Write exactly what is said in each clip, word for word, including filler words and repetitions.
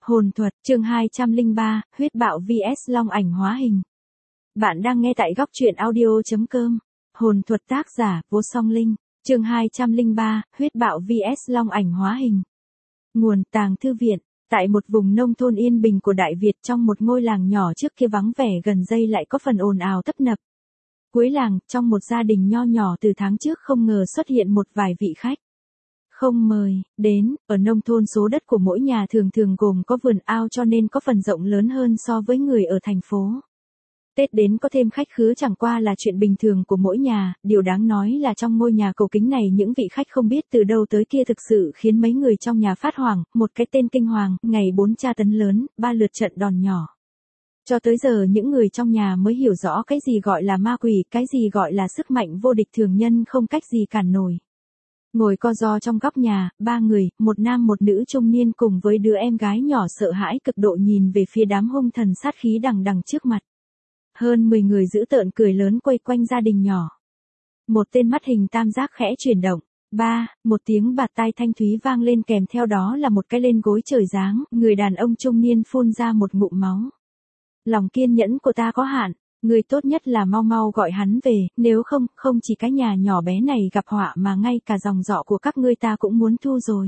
Hồn thuật, chương hai trăm lẻ ba, huyết bạo vs long ảnh hóa hình. Bạn đang nghe tại góc truyện audio chấm com. Hồn thuật tác giả, Vô Song Linh, chương hai trăm lẻ ba, huyết bạo vs long ảnh hóa hình. Nguồn tàng thư viện, tại một vùng nông thôn yên bình của Đại Việt trong một ngôi làng nhỏ trước kia vắng vẻ gần đây lại có phần ồn ào tấp nập. Cuối làng, trong một gia đình nho nhỏ từ tháng trước không ngờ xuất hiện một vài vị khách. Không mời, đến, ở nông thôn số đất của mỗi nhà thường thường gồm có vườn ao cho nên có phần rộng lớn hơn so với người ở thành phố. Tết đến có thêm khách khứa chẳng qua là chuyện bình thường của mỗi nhà, điều đáng nói là trong ngôi nhà cổ kính này những vị khách không biết từ đâu tới kia thực sự khiến mấy người trong nhà phát hoảng, một cái tên kinh hoàng, ngày bốn tra tấn lớn, ba lượt trận đòn nhỏ. Cho tới giờ những người trong nhà mới hiểu rõ cái gì gọi là ma quỷ, cái gì gọi là sức mạnh vô địch thường nhân không cách gì cản nổi. Ngồi co ro trong góc nhà, ba người, một nam một nữ trung niên cùng với đứa em gái nhỏ sợ hãi cực độ nhìn về phía đám hung thần sát khí đằng đằng trước mặt. Hơn mười người dữ tợn cười lớn quay quanh gia đình nhỏ. Một tên mắt hình tam giác khẽ chuyển động. Ba, một tiếng bạt tai thanh thúy vang lên kèm theo đó là một cái lên gối trời giáng, người đàn ông trung niên phun ra một ngụm máu. Lòng kiên nhẫn của ta có hạn. Người tốt nhất là mau mau gọi hắn về, nếu không, không chỉ cái nhà nhỏ bé này gặp họa mà ngay cả dòng dọ của các ngươi ta cũng muốn thu rồi.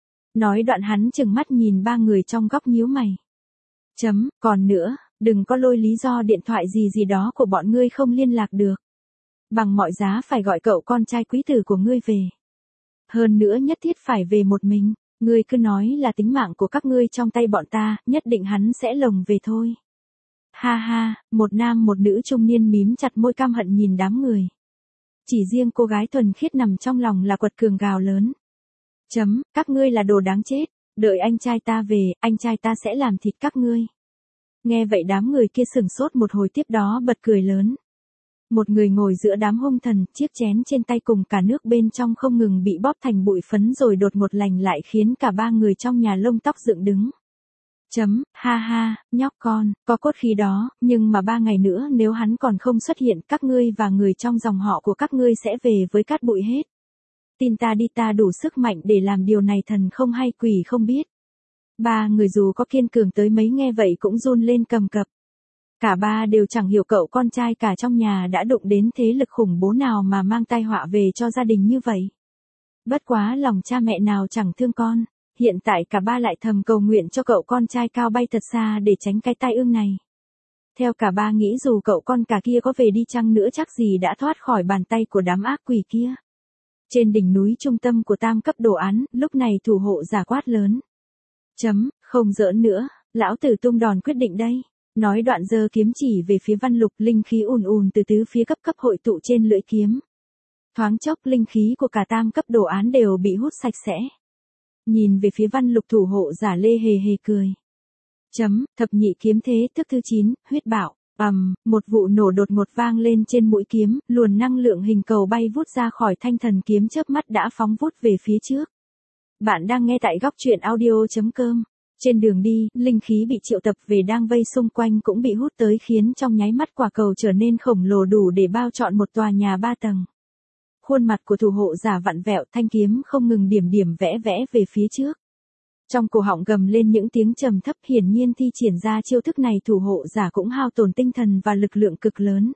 Nói đoạn hắn chừng mắt nhìn ba người trong góc nhíu mày. Chấm, còn nữa, đừng có lôi lý do điện thoại gì gì đó của bọn ngươi không liên lạc được. Bằng mọi giá phải gọi cậu con trai quý tử của ngươi về. Hơn nữa nhất thiết phải về một mình, ngươi cứ nói là tính mạng của các ngươi trong tay bọn ta, nhất định hắn sẽ lồng về thôi. Ha ha, một nam một nữ trung niên mím chặt môi căm hận nhìn đám người. Chỉ riêng cô gái thuần khiết nằm trong lòng là quật cường gào lớn. Chấm, các ngươi là đồ đáng chết, đợi anh trai ta về, anh trai ta sẽ làm thịt các ngươi. Nghe vậy đám người kia sửng sốt một hồi tiếp đó bật cười lớn. Một người ngồi giữa đám hung thần, chiếc chén trên tay cùng cả nước bên trong không ngừng bị bóp thành bụi phấn rồi đột ngột lành lại khiến cả ba người trong nhà lông tóc dựng đứng. Chấm, ha ha, nhóc con, có cốt khí đó, nhưng mà ba ngày nữa nếu hắn còn không xuất hiện, các ngươi và người trong dòng họ của các ngươi sẽ về với cát bụi hết. Tin ta đi, ta đủ sức mạnh để làm điều này, thần không hay quỷ không biết. Ba người dù có kiên cường tới mấy nghe vậy cũng run lên cầm cập. Cả ba đều chẳng hiểu cậu con trai cả trong nhà đã đụng đến thế lực khủng bố nào mà mang tai họa về cho gia đình như vậy. Bất quá lòng cha mẹ nào chẳng thương con. Hiện tại cả ba lại thầm cầu nguyện cho cậu con trai cao bay thật xa để tránh cái tai ương này. Theo cả ba nghĩ dù cậu con cả kia có về đi chăng nữa chắc gì đã thoát khỏi bàn tay của đám ác quỷ kia. Trên đỉnh núi trung tâm của tam cấp đồ án, lúc này thủ hộ giả quát lớn. Chấm, không giỡn nữa, lão tử tung đòn quyết định đây. Nói đoạn giơ kiếm chỉ về phía Văn Lục, linh khí ùn ùn từ tứ phía cấp cấp hội tụ trên lưỡi kiếm. Thoáng chốc linh khí của cả tam cấp đồ án đều bị hút sạch sẽ. Nhìn về phía Văn Lục thủ hộ giả lê hề hề cười. Chấm, thập nhị kiếm thế thức thứ chín, huyết bạo, ầm, um, một vụ nổ đột ngột vang lên trên mũi kiếm, luồn năng lượng hình cầu bay vút ra khỏi thanh thần kiếm chớp mắt đã phóng vút về phía trước. Bạn đang nghe tại góc truyện audio chấm com. Trên đường đi, linh khí bị triệu tập về đang vây xung quanh cũng bị hút tới khiến trong nháy mắt quả cầu trở nên khổng lồ đủ để bao trọn một tòa nhà ba tầng. Khuôn mặt của thủ hộ giả vặn vẹo, thanh kiếm không ngừng điểm điểm vẽ vẽ về phía trước. Trong cổ họng gầm lên những tiếng trầm thấp, hiển nhiên thi triển ra chiêu thức này thủ hộ giả cũng hao tổn tinh thần và lực lượng cực lớn.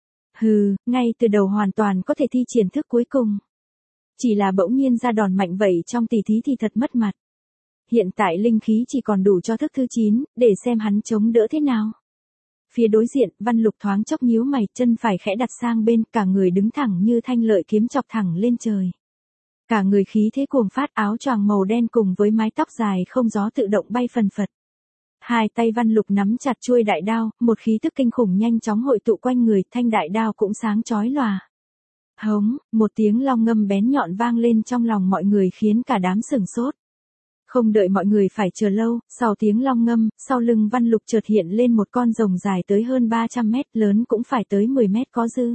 Hừ, ngay từ đầu hoàn toàn có thể thi triển thức cuối cùng. Chỉ là bỗng nhiên ra đòn mạnh vậy trong tỷ thí thì thật mất mặt. Hiện tại linh khí chỉ còn đủ cho thức thứ chín, để xem hắn chống đỡ thế nào. Phía đối diện, Văn Lục thoáng chốc nhíu mày, chân phải khẽ đặt sang bên, cả người đứng thẳng như thanh lợi kiếm chọc thẳng lên trời. Cả người khí thế cuồng phát, áo choàng màu đen cùng với mái tóc dài không gió tự động bay phần phật. Hai tay Văn Lục nắm chặt chuôi đại đao, một khí tức kinh khủng nhanh chóng hội tụ quanh người, thanh đại đao cũng sáng chói lòa. Hống, một tiếng long ngâm bén nhọn vang lên trong lòng mọi người khiến cả đám sửng sốt. Không đợi mọi người phải chờ lâu, sau tiếng long ngâm, sau lưng Văn Lục chợt hiện lên một con rồng dài tới hơn ba trăm mét, lớn cũng phải tới mười mét có dư.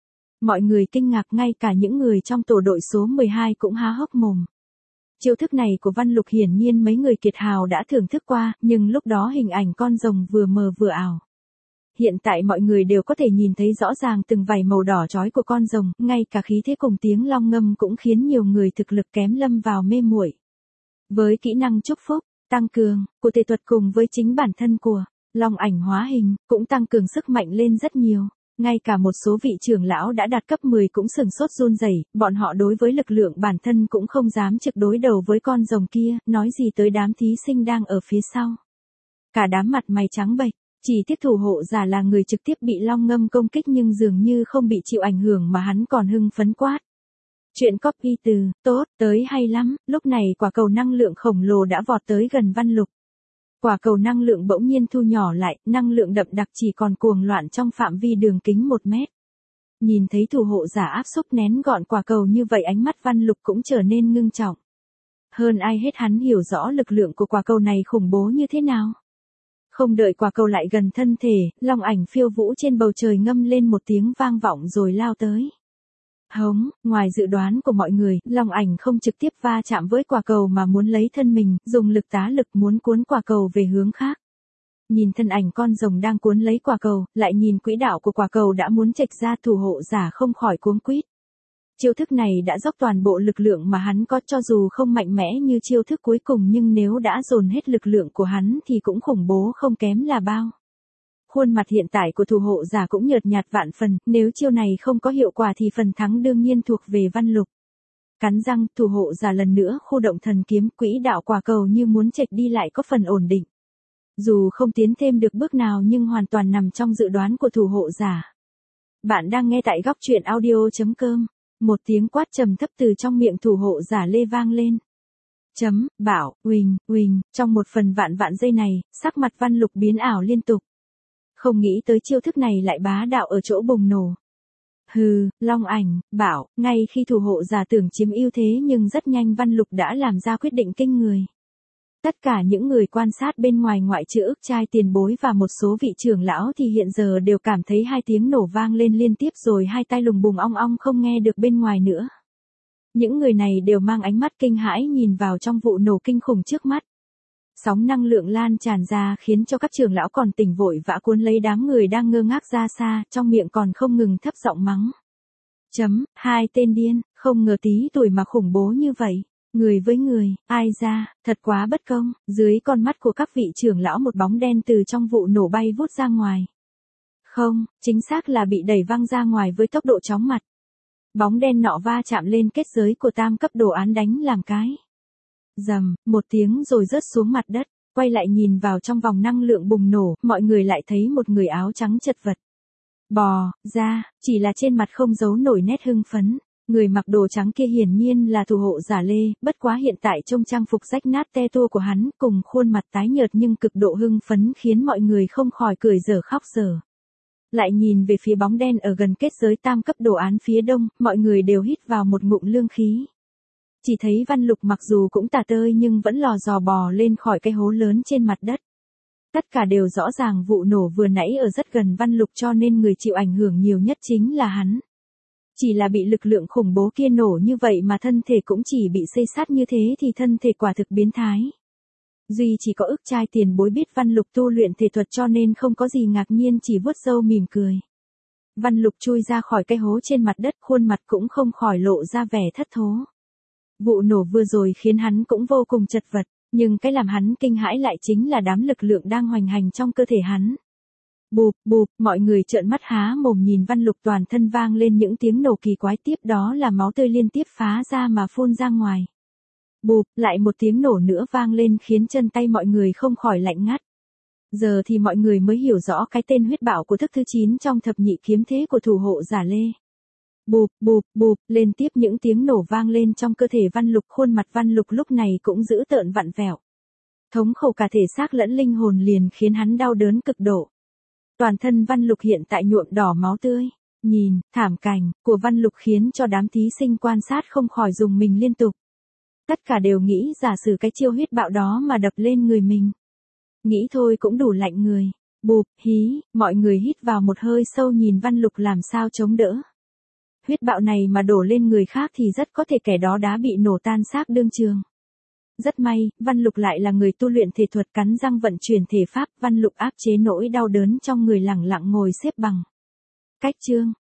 Mọi người kinh ngạc, ngay cả những người trong tổ đội số mười hai cũng há hốc mồm. Chiêu thức này của Văn Lục hiển nhiên mấy người kiệt hào đã thưởng thức qua, nhưng lúc đó hình ảnh con rồng vừa mờ vừa ảo. Hiện tại mọi người đều có thể nhìn thấy rõ ràng từng vảy màu đỏ chói của con rồng, ngay cả khí thế cùng tiếng long ngâm cũng khiến nhiều người thực lực kém lâm vào mê muội. Với kỹ năng chúc phúc, tăng cường của thể thuật cùng với chính bản thân của long ảnh hóa hình, cũng tăng cường sức mạnh lên rất nhiều. Ngay cả một số vị trưởng lão đã đạt cấp mười cũng sừng sốt run rẩy, bọn họ đối với lực lượng bản thân cũng không dám trực đối đầu với con rồng kia, nói gì tới đám thí sinh đang ở phía sau. Cả đám mặt mày trắng bệch, chỉ tiếc thủ hộ giả là người trực tiếp bị long ngâm công kích nhưng dường như không bị chịu ảnh hưởng mà hắn còn hưng phấn quát. Chuyện copy từ, tốt, tới hay lắm, lúc này quả cầu năng lượng khổng lồ đã vọt tới gần Văn Lục. Quả cầu năng lượng bỗng nhiên thu nhỏ lại, năng lượng đậm đặc chỉ còn cuồng loạn trong phạm vi đường kính một mét. Nhìn thấy thủ hộ giả áp xúc nén gọn quả cầu như vậy, ánh mắt Văn Lục cũng trở nên ngưng trọng. Hơn ai hết hắn hiểu rõ lực lượng của quả cầu này khủng bố như thế nào. Không đợi quả cầu lại gần thân thể, long ảnh phiêu vũ trên bầu trời ngâm lên một tiếng vang vọng rồi lao tới. Hống, ngoài dự đoán của mọi người, long ảnh không trực tiếp va chạm với quả cầu mà muốn lấy thân mình, dùng lực tá lực muốn cuốn quả cầu về hướng khác. Nhìn thân ảnh con rồng đang cuốn lấy quả cầu, lại nhìn quỹ đạo của quả cầu đã muốn chệch ra, thủ hộ giả không khỏi cuống quýt. Chiêu thức này đã dốc toàn bộ lực lượng mà hắn có, cho dù không mạnh mẽ như chiêu thức cuối cùng nhưng nếu đã dồn hết lực lượng của hắn thì cũng khủng bố không kém là bao. Khuôn mặt hiện tại của thủ hộ giả cũng nhợt nhạt vạn phần, nếu chiêu này không có hiệu quả thì phần thắng đương nhiên thuộc về Văn Lục. Cắn răng, thủ hộ giả lần nữa khu động thần kiếm, quỹ đạo quả cầu như muốn chệch đi lại có phần ổn định. Dù không tiến thêm được bước nào nhưng hoàn toàn nằm trong dự đoán của thủ hộ giả. Bạn đang nghe tại góc truyện audio chấm com. Một tiếng quát trầm thấp từ trong miệng thủ hộ giả lê vang lên. Chấm, bảo, huỳnh, huỳnh, trong một phần vạn vạn giây này, sắc mặt Văn Lục biến ảo liên tục. Không nghĩ tới chiêu thức này lại bá đạo ở chỗ bùng nổ. Hừ, long ảnh, bảo, ngay khi thủ hộ giả tưởng chiếm ưu thế nhưng rất nhanh Văn Lục đã làm ra quyết định kinh người. Tất cả những người quan sát bên ngoài ngoại trừ ức trai tiền bối và một số vị trưởng lão thì hiện giờ đều cảm thấy hai tiếng nổ vang lên liên tiếp rồi hai tai lùng bùng ong ong không nghe được bên ngoài nữa. Những người này đều mang ánh mắt kinh hãi nhìn vào trong vụ nổ kinh khủng trước mắt. Sóng năng lượng lan tràn ra khiến cho các trưởng lão còn tỉnh vội vã cuốn lấy đám người đang ngơ ngác ra xa, trong miệng còn không ngừng thấp giọng mắng. Chấm, hai tên điên, không ngờ tí tuổi mà khủng bố như vậy. Người với người, ai ra, thật quá bất công. Dưới con mắt của các vị trưởng lão một bóng đen từ trong vụ nổ bay vút ra ngoài. Không, chính xác là bị đẩy văng ra ngoài với tốc độ chóng mặt. Bóng đen nọ va chạm lên kết giới của tam cấp đồ án đánh làm cái. Rầm, một tiếng rồi rớt xuống mặt đất, quay lại nhìn vào trong vòng năng lượng bùng nổ, mọi người lại thấy một người áo trắng chật vật. Bò, ra, chỉ là trên mặt không giấu nổi nét hưng phấn. Người mặc đồ trắng kia hiển nhiên là thủ hộ giả Lê, bất quá hiện tại trông trang phục rách nát te tua của hắn cùng khuôn mặt tái nhợt nhưng cực độ hưng phấn khiến mọi người không khỏi cười dở khóc dở. Lại nhìn về phía bóng đen ở gần kết giới tam cấp đồ án phía đông, mọi người đều hít vào một ngụm lương khí. Chỉ thấy Văn Lục mặc dù cũng tả tơi nhưng vẫn lò dò bò lên khỏi cái hố lớn trên mặt đất. Tất cả đều rõ ràng vụ nổ vừa nãy ở rất gần Văn Lục cho nên người chịu ảnh hưởng nhiều nhất chính là hắn. Chỉ là bị lực lượng khủng bố kia nổ như vậy mà thân thể cũng chỉ bị xây sát như thế thì thân thể quả thực biến thái. Duy chỉ có ức trai tiền bối biết Văn Lục tu luyện thể thuật cho nên không có gì ngạc nhiên, chỉ vuốt râu mỉm cười. Văn Lục chui ra khỏi cái hố trên mặt đất, khuôn mặt cũng không khỏi lộ ra vẻ thất thố. Vụ nổ vừa rồi khiến hắn cũng vô cùng chật vật, nhưng cái làm hắn kinh hãi lại chính là đám lực lượng đang hoành hành trong cơ thể hắn. Bụp, bụp, mọi người trợn mắt há mồm nhìn Văn Lục, toàn thân vang lên những tiếng nổ kỳ quái, tiếp đó là máu tươi liên tiếp phá ra mà phun ra ngoài. Bụp, lại một tiếng nổ nữa vang lên khiến chân tay mọi người không khỏi lạnh ngắt. Giờ thì mọi người mới hiểu rõ cái tên huyết bảo của thức thứ chín trong thập nhị kiếm thế của thủ hộ giả Lê. Bụp, bụp, bụp, liên tiếp những tiếng nổ vang lên trong cơ thể Văn Lục, khuôn mặt Văn Lục lúc này cũng dữ tợn vặn vẹo. Thống khổ cả thể xác lẫn linh hồn liền khiến hắn đau đớn cực độ. Toàn thân Văn Lục hiện tại nhuộm đỏ máu tươi. Nhìn, thảm cảnh của Văn Lục khiến cho đám thí sinh quan sát không khỏi rùng mình liên tục. Tất cả đều nghĩ giả sử cái chiêu huyết bạo đó mà đập lên người mình. Nghĩ thôi cũng đủ lạnh người. Bụp, hí, mọi người hít vào một hơi sâu nhìn Văn Lục làm sao chống đỡ. Huyết bạo này mà đổ lên người khác thì rất có thể kẻ đó đã bị nổ tan xác đương trường. Rất may, Văn Lục lại là người tu luyện thể thuật, cắn răng vận chuyển thể pháp, Văn Lục áp chế nỗi đau đớn trong người, lẳng lặng ngồi xếp bằng. Cách chương